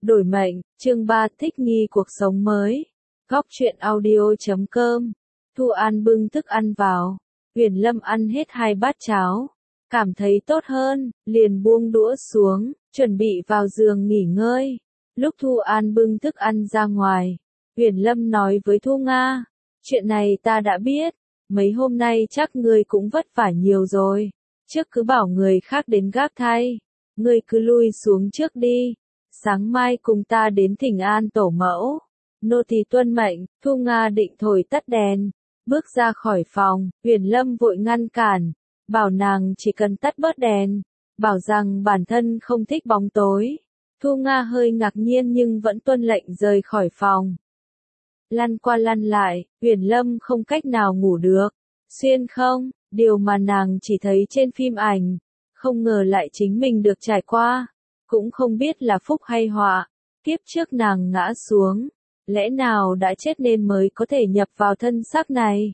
Đổi mệnh, chương 3 thích nghi cuộc sống mới. Góc truyện audio.com. Thu An bưng thức ăn vào. Huyền Lâm ăn hết 2 bát cháo. Cảm thấy tốt hơn, liền buông đũa xuống, chuẩn bị vào giường nghỉ ngơi. Lúc Thu An bưng thức ăn ra ngoài, Huyền Lâm nói với Thu Nga. Chuyện này ta đã biết, mấy hôm nay chắc ngươi cũng vất vả nhiều rồi. Trước cứ bảo người khác đến gác thay. Ngươi cứ lui xuống trước đi. Sáng mai cùng ta đến thỉnh an tổ mẫu. Nô tỳ tuân mệnh. Thu Nga định thổi tắt đèn, bước ra khỏi phòng, Huyền Lâm vội ngăn cản, bảo nàng chỉ cần tắt bớt đèn, bảo rằng bản thân không thích bóng tối. Thu Nga hơi ngạc nhiên nhưng vẫn tuân lệnh rời khỏi phòng. Lăn qua lăn lại, Huyền Lâm không cách nào ngủ được. Xuyên không, điều mà nàng chỉ thấy trên phim ảnh, không ngờ lại chính mình được trải qua. Cũng không biết là phúc hay họa, kiếp trước nàng ngã xuống, lẽ nào đã chết nên mới có thể nhập vào thân xác này.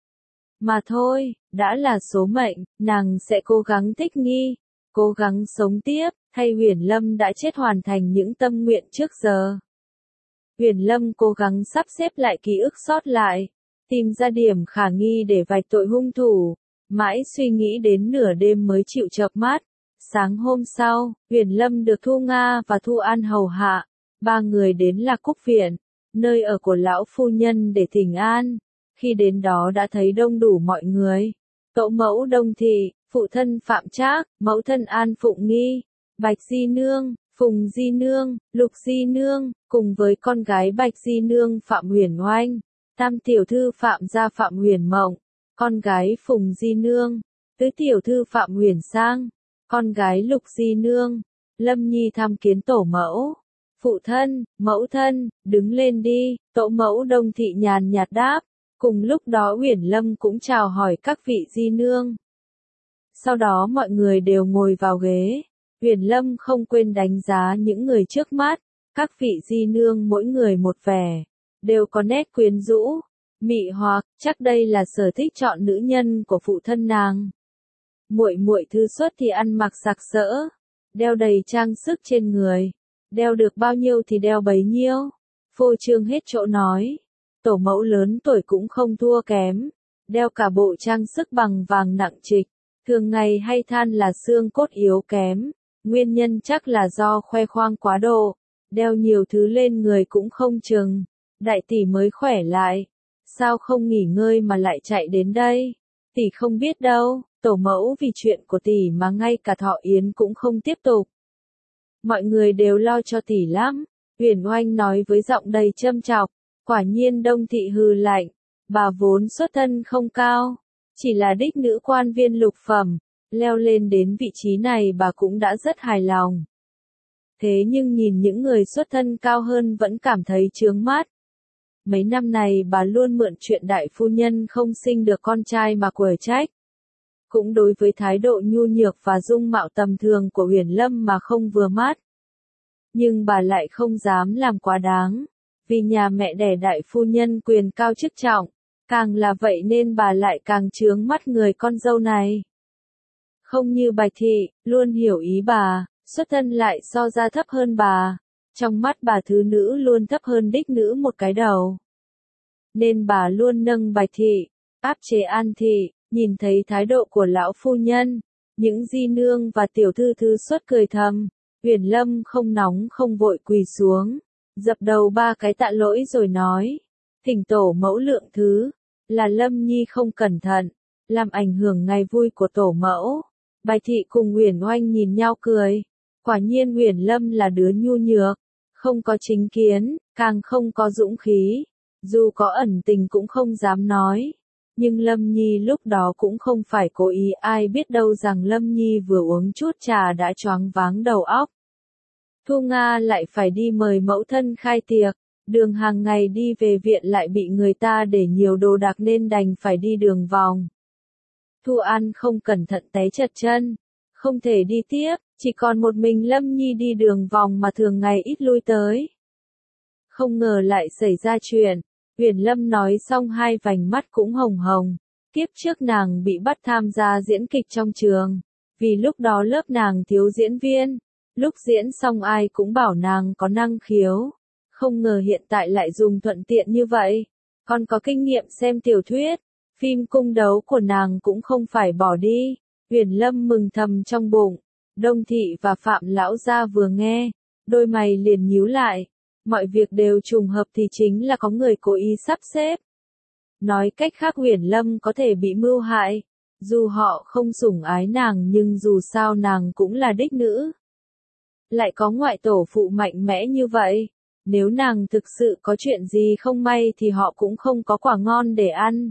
Mà thôi, đã là số mệnh, nàng sẽ cố gắng thích nghi, cố gắng sống tiếp, thay Huyền Lâm đã chết hoàn thành những tâm nguyện trước giờ. Huyền Lâm cố gắng sắp xếp lại ký ức sót lại, tìm ra điểm khả nghi để vạch tội hung thủ, mãi suy nghĩ đến nửa đêm mới chịu chợp mắt. Sáng hôm sau, Huyền Lâm được Thu Nga và Thu An hầu hạ, 3 người đến Lạc Cúc Viện, nơi ở của lão phu nhân để thỉnh an. Khi đến đó đã thấy đông đủ mọi người. Tổ mẫu Đông Thị, phụ thân Phạm Trác, mẫu thân An Phụng Nghi, Bạch Di Nương, Phùng Di Nương, Lục Di Nương, cùng với con gái Bạch Di Nương Phạm Huyền Oanh, tam tiểu thư Phạm gia Phạm Huyền Mộng, con gái Phùng Di Nương, tứ tiểu thư Phạm Huyền Sang, con gái Lục Di Nương. Lâm Nhi tham kiến tổ mẫu. Phụ thân, mẫu thân, đứng lên đi, tổ mẫu Đông Thị nhàn nhạt đáp. Cùng lúc đó Huyền Lâm cũng chào hỏi các vị Di Nương. Sau đó mọi người đều ngồi vào ghế. Huyền Lâm không quên đánh giá những người trước mắt. Các vị Di Nương mỗi người một vẻ, đều có nét quyến rũ, mị hoặc, chắc đây là sở thích chọn nữ nhân của phụ thân nàng. Muội muội Thư Xuất thì ăn mặc sặc sỡ, đeo đầy trang sức trên người, đeo được bao nhiêu thì đeo bấy nhiêu, phô trương hết chỗ nói. Tổ mẫu lớn tuổi cũng không thua kém, đeo cả bộ trang sức bằng vàng nặng trịch, thường ngày hay than là xương cốt yếu kém, nguyên nhân chắc là do khoe khoang quá độ, đeo nhiều thứ lên người cũng không chừng. Đại tỷ mới khỏe lại, sao không nghỉ ngơi mà lại chạy đến đây? Tỷ không biết đâu, tổ mẫu vì chuyện của tỷ mà ngay cả thọ yến cũng không tiếp tục. Mọi người đều lo cho tỷ lắm, Huyền Oanh nói với giọng đầy châm chọc. Quả nhiên Đông Thị hừ lạnh, bà vốn xuất thân không cao, chỉ là đích nữ quan viên lục phẩm, leo lên đến vị trí này bà cũng đã rất hài lòng. Thế nhưng nhìn những người xuất thân cao hơn vẫn cảm thấy chướng mắt. Mấy năm này bà luôn mượn chuyện đại phu nhân không sinh được con trai mà quở trách. Cũng đối với thái độ nhu nhược và dung mạo tầm thường của Huyền Lâm mà không vừa mắt. Nhưng bà lại không dám làm quá đáng. Vì nhà mẹ đẻ đại phu nhân quyền cao chức trọng, càng là vậy nên bà lại càng chướng mắt người con dâu này. Không như Bạch Thị, luôn hiểu ý bà, xuất thân lại so ra thấp hơn bà. Trong mắt bà thứ nữ luôn thấp hơn đích nữ một cái đầu. Nên bà luôn nâng Bạch Thị, áp chế An Thị, nhìn thấy thái độ của lão phu nhân, những Di Nương và tiểu thư Thư Xuất cười thầm. Huyền Lâm không nóng không vội quỳ xuống, dập đầu 3 cái tạ lỗi rồi nói, thỉnh tổ mẫu lượng thứ, là Lâm Nhi không cẩn thận, làm ảnh hưởng ngày vui của tổ mẫu. Bạch Thị cùng Huyền Oanh nhìn nhau cười, quả nhiên Huyền Lâm là đứa nhu nhược, không có chính kiến, càng không có dũng khí, dù có ẩn tình cũng không dám nói. Nhưng Lâm Nhi lúc đó cũng không phải cố ý, ai biết đâu rằng Lâm Nhi vừa uống chút trà đã choáng váng đầu óc. Thu Nga lại phải đi mời mẫu thân khai tiệc, đường hàng ngày đi về viện lại bị người ta để nhiều đồ đạc nên đành phải đi đường vòng. Thu An không cẩn thận té trật chân, không thể đi tiếp, chỉ còn một mình Lâm Nhi đi đường vòng mà thường ngày ít lui tới. Không ngờ lại xảy ra chuyện, Huyền Lâm nói xong 2 vành mắt cũng hồng hồng, kiếp trước nàng bị bắt tham gia diễn kịch trong trường, vì lúc đó lớp nàng thiếu diễn viên. Lúc diễn xong ai cũng bảo nàng có năng khiếu. Không ngờ hiện tại lại dùng thuận tiện như vậy. Còn có kinh nghiệm xem tiểu thuyết. Phim cung đấu của nàng cũng không phải bỏ đi. Uyển Lâm mừng thầm trong bụng. Đông Thị và Phạm lão gia vừa nghe, đôi mày liền nhíu lại. Mọi việc đều trùng hợp thì chính là có người cố ý sắp xếp. Nói cách khác Uyển Lâm có thể bị mưu hại. Dù họ không sủng ái nàng nhưng dù sao nàng cũng là đích nữ. Lại có ngoại tổ phụ mạnh mẽ như vậy. Nếu nàng thực sự có chuyện gì không may thì họ cũng không có quả ngon để ăn.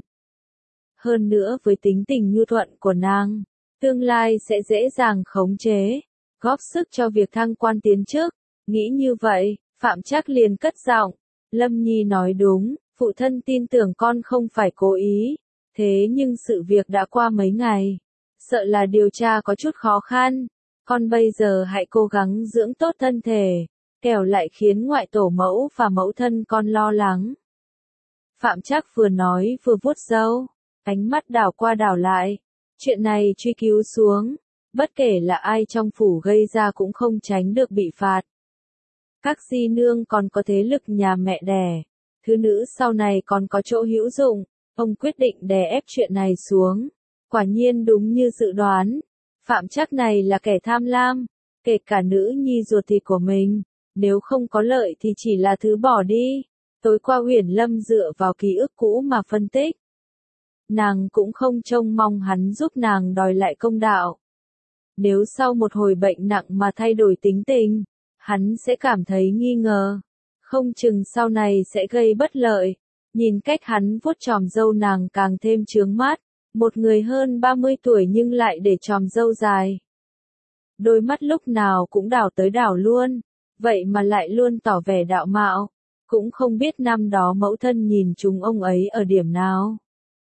Hơn nữa với tính tình nhu thuận của nàng, tương lai sẽ dễ dàng khống chế, góp sức cho việc thăng quan tiến chức. Nghĩ như vậy, Phạm Trác liền cất giọng, Lâm Nhi nói đúng, phụ thân tin tưởng con không phải cố ý, thế nhưng sự việc đã qua mấy ngày, sợ là điều tra có chút khó khăn, con bây giờ hãy cố gắng dưỡng tốt thân thể, kẻo lại khiến ngoại tổ mẫu và mẫu thân con lo lắng. Phạm Trác vừa nói vừa vuốt râu, ánh mắt đảo qua đảo lại, chuyện này truy cứu xuống, bất kể là ai trong phủ gây ra cũng không tránh được bị phạt. Các di nương còn có thế lực nhà mẹ đẻ, thứ nữ sau này còn có chỗ hữu dụng, ông quyết định đè ép chuyện này xuống. Quả nhiên đúng như dự đoán, Phạm Trác này là kẻ tham lam, kể cả nữ nhi ruột thịt của mình, nếu không có lợi thì chỉ là thứ bỏ đi. Tối qua Uyển Lâm dựa vào ký ức cũ mà phân tích. Nàng cũng không trông mong hắn giúp nàng đòi lại công đạo. Nếu sau một hồi bệnh nặng mà thay đổi tính tình, hắn sẽ cảm thấy nghi ngờ. Không chừng sau này sẽ gây bất lợi. Nhìn cách hắn vuốt chòm râu nàng càng thêm chướng mắt. Một người hơn 30 tuổi nhưng lại để chòm râu dài. Đôi mắt lúc nào cũng đảo tới đảo luôn. Vậy mà lại luôn tỏ vẻ đạo mạo. Cũng không biết năm đó mẫu thân nhìn chúng ông ấy ở điểm nào.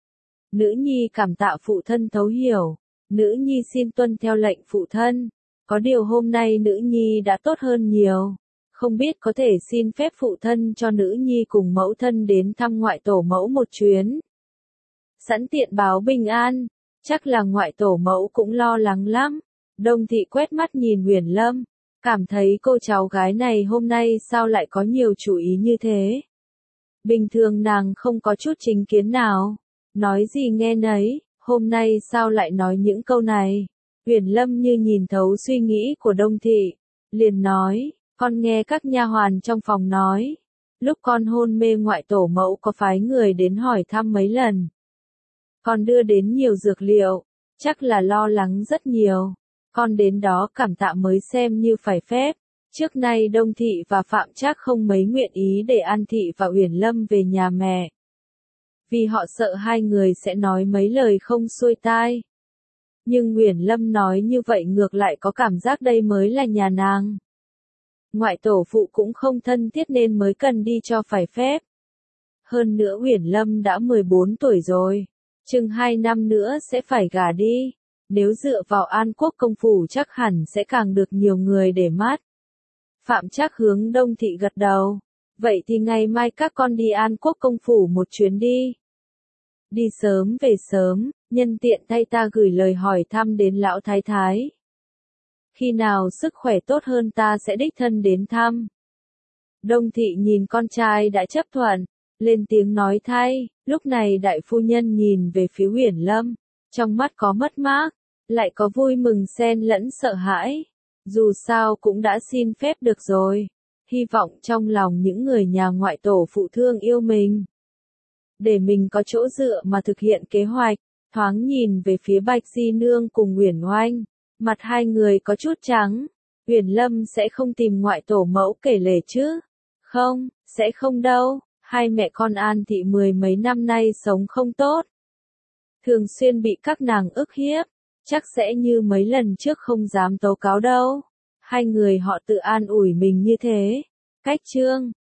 Nữ nhi cảm tạ phụ thân thấu hiểu. Nữ nhi xin tuân theo lệnh phụ thân. Có điều hôm nay nữ nhi đã tốt hơn nhiều. Không biết có thể xin phép phụ thân cho nữ nhi cùng mẫu thân đến thăm ngoại tổ mẫu một chuyến. Sẵn tiện báo bình an. Chắc là ngoại tổ mẫu cũng lo lắng lắm. Đông Thị quét mắt nhìn Uyển Lâm. Cảm thấy cô cháu gái này hôm nay sao lại có nhiều chủ ý như thế. Bình thường nàng không có chút chính kiến nào. Nói gì nghe nấy, hôm nay sao lại nói những câu này. Uyển Lâm như nhìn thấu suy nghĩ của Đông Thị. Liền nói, con nghe các nha hoàn trong phòng nói. Lúc con hôn mê ngoại tổ mẫu có phái người đến hỏi thăm mấy lần. Con đưa đến nhiều dược liệu, chắc là lo lắng rất nhiều. Con đến đó cảm tạ mới xem như phải phép. Trước nay Đông Thị và Phạm Trác không mấy nguyện ý để An Thị và Uyển Lâm về nhà mẹ. Vì họ sợ hai người sẽ nói mấy lời không xuôi tai. Nhưng Uyển Lâm nói như vậy ngược lại có cảm giác đây mới là nhà nàng. Ngoại tổ phụ cũng không thân thiết nên mới cần đi cho phải phép. Hơn nữa Uyển Lâm đã 14 tuổi rồi. Chừng 2 năm nữa sẽ phải gả đi. Nếu dựa vào An Quốc công phủ chắc hẳn sẽ càng được nhiều người để mắt. Phạm Trác hướng Đông Thị gật đầu. Vậy thì ngày mai các con đi An Quốc công phủ một chuyến đi. Đi sớm về sớm, nhân tiện thay ta gửi lời hỏi thăm đến lão thái thái. Khi nào sức khỏe tốt hơn ta sẽ đích thân đến thăm. Đông Thị nhìn con trai đã chấp thuận, lên tiếng nói thay. Lúc này đại phu nhân nhìn về phía Uyển Lâm, trong mắt có mất mát, lại có vui mừng xen lẫn sợ hãi. Dù sao cũng đã xin phép được rồi. Hy vọng trong lòng những người nhà ngoại tổ phụ thương yêu mình. Để mình có chỗ dựa mà thực hiện kế hoạch. Thoáng nhìn về phía Bạch Di Nương cùng Uyển Oanh. Mặt hai người có chút trắng. Uyển Lâm sẽ không tìm ngoại tổ mẫu kể lể chứ? Không, sẽ không đâu. Hai mẹ con An Thị 10 mấy năm nay sống không tốt. Thường xuyên bị các nàng ức hiếp. Chắc sẽ như mấy lần trước không dám tố cáo đâu. Hai người họ tự an ủi mình như thế. Cách chương